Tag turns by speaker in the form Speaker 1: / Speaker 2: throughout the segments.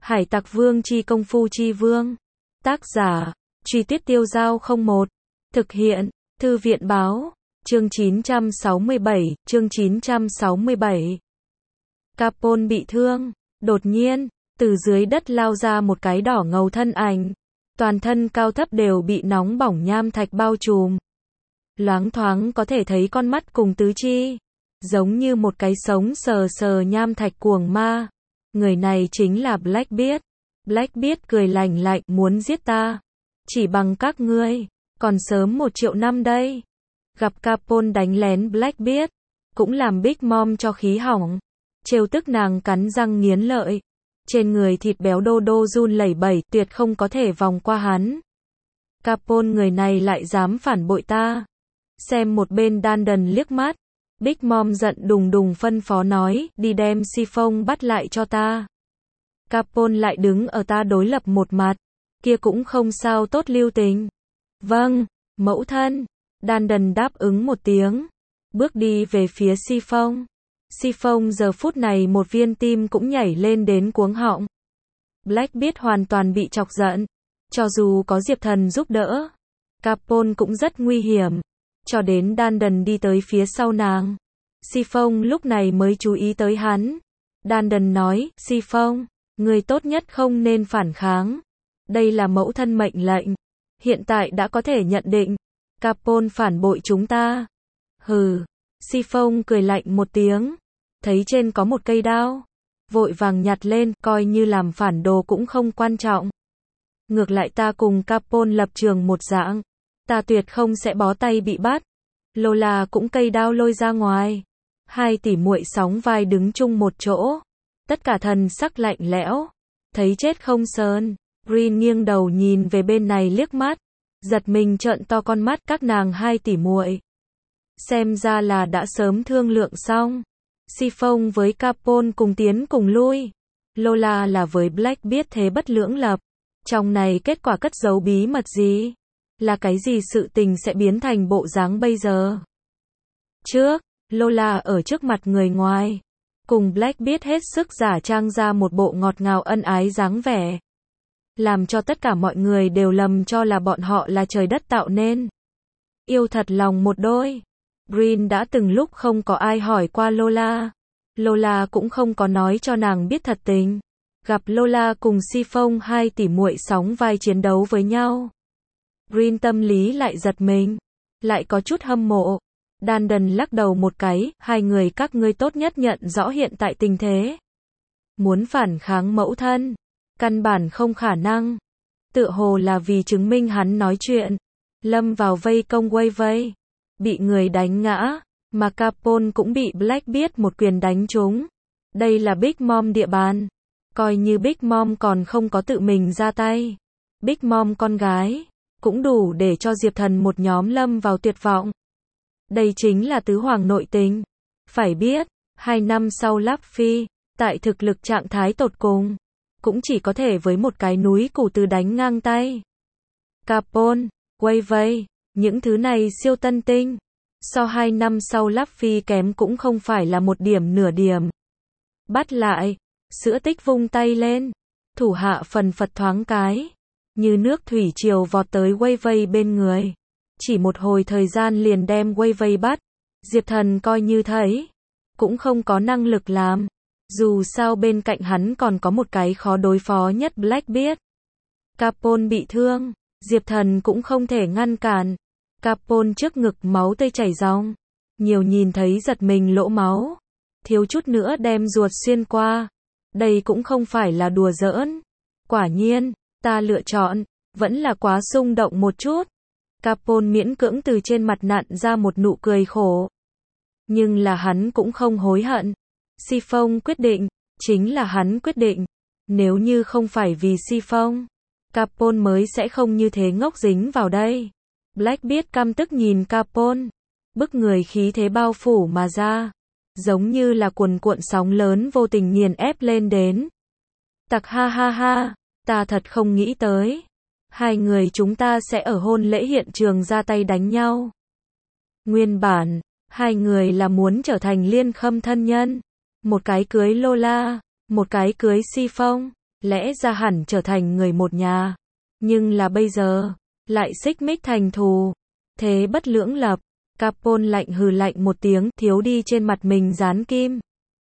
Speaker 1: Hải Tặc Vương chi công phu chi vương. Tác giả, Truy Tuyết Tiêu Dao 01. Thực hiện, Thư viện báo. Chương 967, chương 967. Capone bị thương. Đột nhiên, từ dưới đất lao ra một cái đỏ ngầu thân ảnh. Toàn thân cao thấp đều bị nóng bỏng nham thạch bao trùm. Loáng thoáng có thể thấy con mắt cùng tứ chi. Giống như một cái sống sờ sờ nham thạch cuồng ma. Người này chính là Blackbeard. Blackbeard cười lạnh lạnh, muốn giết ta. Chỉ bằng các ngươi, còn sớm 1 triệu năm đây. Gặp Capone đánh lén Blackbeard, cũng làm Big Mom cho khí hỏng. Trêu tức nàng cắn răng nghiến lợi. Trên người thịt béo đô đô run lẩy bẩy, tuyệt không có thể vòng qua hắn. Capone người này lại dám phản bội ta. Xem một bên Dandon liếc mắt. Big Mom giận đùng đùng phân phó nói, đi đem Chiffon bắt lại cho ta. Capone lại đứng ở ta đối lập một mặt. Kia cũng không sao tốt lưu tình. Vâng, mẫu thân. Dandon đáp ứng một tiếng. Bước đi về phía Chiffon. Chiffon giờ phút này một viên tim cũng nhảy lên đến cuống họng. Blackbeard hoàn toàn bị chọc giận. Cho dù có Diệp Thần giúp đỡ, Capone cũng rất nguy hiểm. Cho đến Dandon đi tới phía sau nàng. Chiffon lúc này mới chú ý tới hắn. Dandon nói, Chiffon, người tốt nhất không nên phản kháng. Đây là mẫu thân mệnh lệnh. Hiện tại đã có thể nhận định. Capone phản bội chúng ta. Hừ. Chiffon cười lạnh một tiếng. Thấy trên có một cây đao. Vội vàng nhặt lên, coi như làm phản đồ cũng không quan trọng. Ngược lại ta cùng Capone lập trường một dạng. Ta tuyệt không sẽ bó tay bị bắt. Lola cũng cây đao lôi ra ngoài. Hai tỷ muội sóng vai đứng chung một chỗ. Tất cả thần sắc lạnh lẽo. Thấy chết không sờn. Green nghiêng đầu nhìn về bên này liếc mắt. Giật mình trợn to con mắt các nàng hai tỷ muội. Xem ra là đã sớm thương lượng xong. Chiffon với Capone cùng tiến cùng lui. Lola là với Blackbeard thế bất lưỡng lập. Trong này kết quả cất giấu bí mật gì? Là cái gì sự tình sẽ biến thành bộ dáng bây giờ? Trước, Lola ở trước mặt người ngoài. Cùng Blackbeard hết sức giả trang ra một bộ ngọt ngào ân ái dáng vẻ. Làm cho tất cả mọi người đều lầm cho là bọn họ là trời đất tạo nên. Yêu thật lòng một đôi. Green đã từng lúc không có ai hỏi qua Lola. Lola cũng không có nói cho nàng biết thật tình. Gặp Lola cùng Chiffon hai tỷ muội sóng vai chiến đấu với nhau. Green tâm lý lại giật mình. Lại có chút hâm mộ. Dandon lắc đầu một cái, hai người các ngươi tốt nhất nhận rõ hiện tại tình thế. Muốn phản kháng mẫu thân. Căn bản không khả năng. Tựa hồ là vì chứng minh hắn nói chuyện. Lâm vào vây công Wavey. Bị người đánh ngã. Mà Capone cũng bị Blackbeard một quyền đánh trúng. Đây là Big Mom địa bàn. Coi như Big Mom còn không có tự mình ra tay. Big Mom con gái. Cũng đủ để cho Diệp Thần một nhóm lâm vào tuyệt vọng. Đây chính là tứ hoàng nội tình. Phải biết, 2 năm sau Luffy, tại thực lực trạng thái tột cùng, cũng chỉ có thể với một cái núi củ từ đánh ngang tay. Capone, Wavey, những thứ này siêu tân tinh. So 2 năm sau Luffy kém cũng không phải là một điểm nửa điểm. Bắt lại, sữa tích vung tay lên. Thủ hạ phần phật thoáng cái. Như nước thủy triều vọt tới Wavey bên người. Chỉ một hồi thời gian liền đem Wavey bắt. Diệp Thần coi như thấy. Cũng không có năng lực làm. Dù sao bên cạnh hắn còn có một cái khó đối phó nhất Blackbeard. Capone bị thương. Diệp Thần cũng không thể ngăn cản. Capone trước ngực máu tươi chảy ròng. Nhiều nhìn thấy giật mình lỗ máu. Thiếu chút nữa đem ruột xuyên qua. Đây cũng không phải là đùa giỡn. Quả nhiên, ta lựa chọn, vẫn là quá xung động một chút. Capone miễn cưỡng từ trên mặt nặn ra một nụ cười khổ. Nhưng là hắn cũng không hối hận. Chiffon quyết định, chính là hắn quyết định. Nếu như không phải vì Chiffon, Capone mới sẽ không như thế ngốc dính vào đây. Blackbeard căm tức nhìn Capone. Bức người khí thế bao phủ mà ra. Giống như là cuồn cuộn sóng lớn vô tình nghiền ép lên đến. Tặc ha ha ha, ta thật không nghĩ tới. Hai người chúng ta sẽ ở hôn lễ hiện trường ra tay đánh nhau. Nguyên bản, hai người là muốn trở thành liên khâm thân nhân. Một cái cưới Lola, một cái cưới Chiffon. lẽ ra hẳn trở thành người một nhà. Nhưng là bây giờ, lại xích mích thành thù. Thế bất lưỡng lập. Capone lạnh hừ lạnh một tiếng, thiếu đi trên mặt mình dán kim.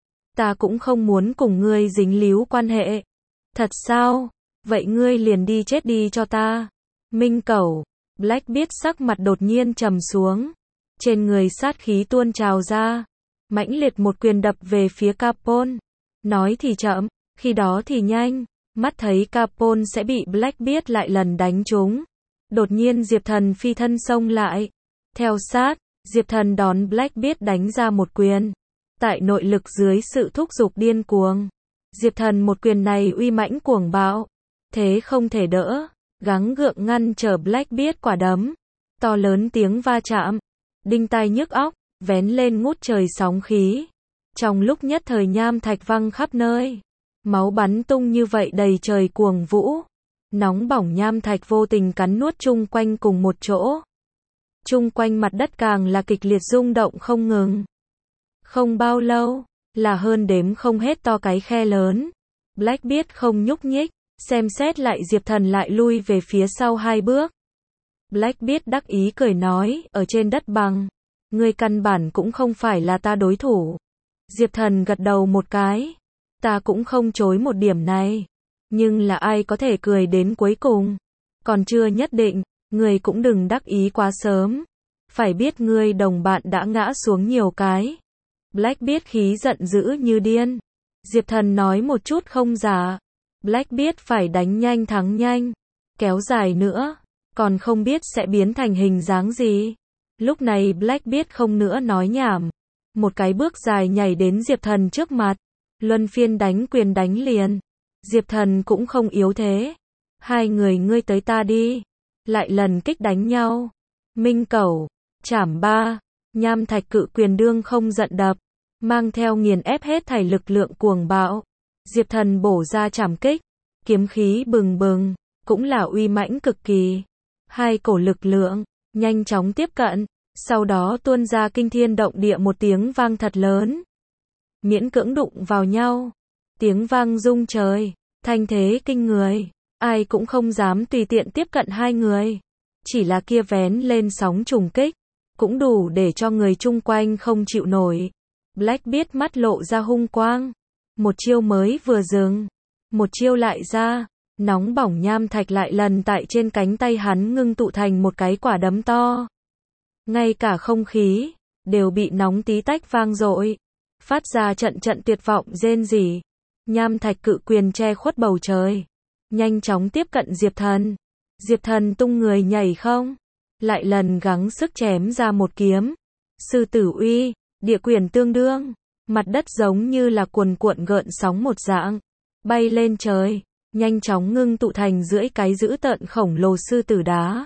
Speaker 1: Ta cũng không muốn cùng ngươi dính líu quan hệ. Thật sao? Vậy ngươi liền đi chết đi cho ta. Minh Cẩu. Blackbeard sắc mặt đột nhiên trầm xuống. Trên người sát khí tuôn trào ra. Mãnh liệt một quyền đập về phía Capone. Nói thì chậm, khi đó thì nhanh. Mắt thấy Capone sẽ bị Blackbeard lại lần đánh trúng. Đột nhiên Diệp Thần phi thân xông lại. Theo sát, Diệp Thần đón Blackbeard đánh ra một quyền. Tại nội lực dưới sự thúc giục điên cuồng. Diệp Thần một quyền này uy mãnh cuồng bạo. Thế không thể đỡ. Gắng gượng ngăn trở Blackbeard quả đấm. To lớn tiếng va chạm. Đinh tai nhức óc, vén lên ngút trời sóng khí. Trong lúc nhất thời nham thạch văng khắp nơi. Máu bắn tung như vậy đầy trời cuồng vũ. Nóng bỏng nham thạch vô tình cắn nuốt chung quanh cùng một chỗ. Chung quanh mặt đất càng là kịch liệt rung động không ngừng. Không bao lâu, là hơn đếm không hết to cái khe lớn. Blackbeard không nhúc nhích, xem xét lại Diệp Thần lại lui về phía sau 2 bước. Blackbeard đắc ý cười nói, ở trên đất bằng, ngươi căn bản cũng không phải là ta đối thủ. Diệp Thần gật đầu một cái. Ta cũng không chối một điểm này. Nhưng là ai có thể cười đến cuối cùng? Còn chưa nhất định, ngươi cũng đừng đắc ý quá sớm. Phải biết ngươi đồng bạn đã ngã xuống nhiều cái. Blackbeard khí giận dữ như điên. Diệp Thần nói một chút không giả. Blackbeard phải đánh nhanh thắng nhanh. Kéo dài nữa, còn không biết sẽ biến thành hình dáng gì. Lúc này Blackbeard không nữa nói nhảm. Một cái bước dài nhảy đến Diệp Thần trước mặt. Luân phiên đánh quyền đánh liền. Diệp Thần cũng không yếu thế. Hai người ngươi tới ta đi. Lại lần kích đánh nhau. Minh Cẩu. Chảm ba. Nham thạch cự quyền đương không giận đập. Mang theo nghiền ép hết thảy lực lượng cuồng bạo. Diệp Thần bổ ra chảm kích. Kiếm khí bừng bừng. Cũng là uy mãnh cực kỳ. Hai cổ lực lượng. Nhanh chóng tiếp cận. Sau đó tuôn ra kinh thiên động địa một tiếng vang thật lớn. Miễn cưỡng đụng vào nhau. Tiếng vang rung trời. Thanh thế kinh người. Ai cũng không dám tùy tiện tiếp cận hai người. Chỉ là kia vén lên sóng trùng kích. Cũng đủ để cho người chung quanh không chịu nổi. Blackbeard mắt lộ ra hung quang. Một chiêu mới vừa dừng. Một chiêu lại ra. Nóng bỏng nham thạch lại lần tại trên cánh tay hắn ngưng tụ thành một cái quả đấm to. Ngay cả không khí đều bị nóng tí tách vang dội. Phát ra trận trận tuyệt vọng rên rỉ. Nham thạch cự quyền che khuất bầu trời. Nhanh chóng tiếp cận Diệp Thần. Diệp Thần tung người nhảy không. Lại lần gắng sức chém ra một kiếm. Sư tử uy, địa quyền tương đương. Mặt đất giống như là cuồn cuộn gợn sóng một dạng. Bay lên trời. Nhanh chóng ngưng tụ thành rưỡi cái dữ tợn khổng lồ sư tử đá.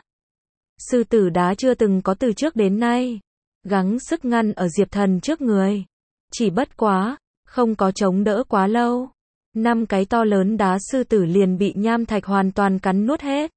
Speaker 1: Sư tử đá chưa từng có từ trước đến nay. Gắng sức ngăn ở Diệp Thần trước người. Chỉ bất quá, không có chống đỡ quá lâu. 5 cái to lớn đá sư tử liền bị nham thạch hoàn toàn cắn nuốt hết.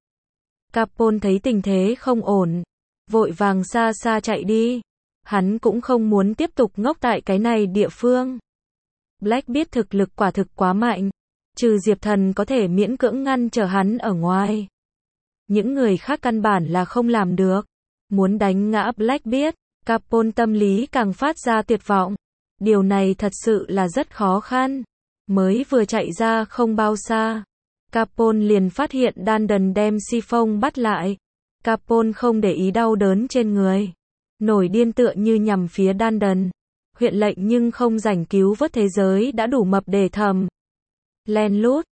Speaker 1: Capone thấy tình thế không ổn. Vội vàng xa xa chạy đi. Hắn cũng không muốn tiếp tục ngốc tại cái này địa phương. Blackbeard thực lực quả thực quá mạnh. Trừ Diệp Thần có thể miễn cưỡng ngăn trở hắn ở ngoài. Những người khác căn bản là không làm được. Muốn đánh ngã Blackbeard, Capone tâm lý càng phát ra tuyệt vọng. Điều này thật sự là rất khó khăn. Mới vừa chạy ra không bao xa. Capone liền phát hiện Dandon đem Siphon bắt lại. Capone không để ý đau đớn trên người. Nổi điên tựa như nhằm phía Dandon. Huyện lệnh nhưng không rảnh cứu vớt thế giới đã đủ mập để thầm. Len lút,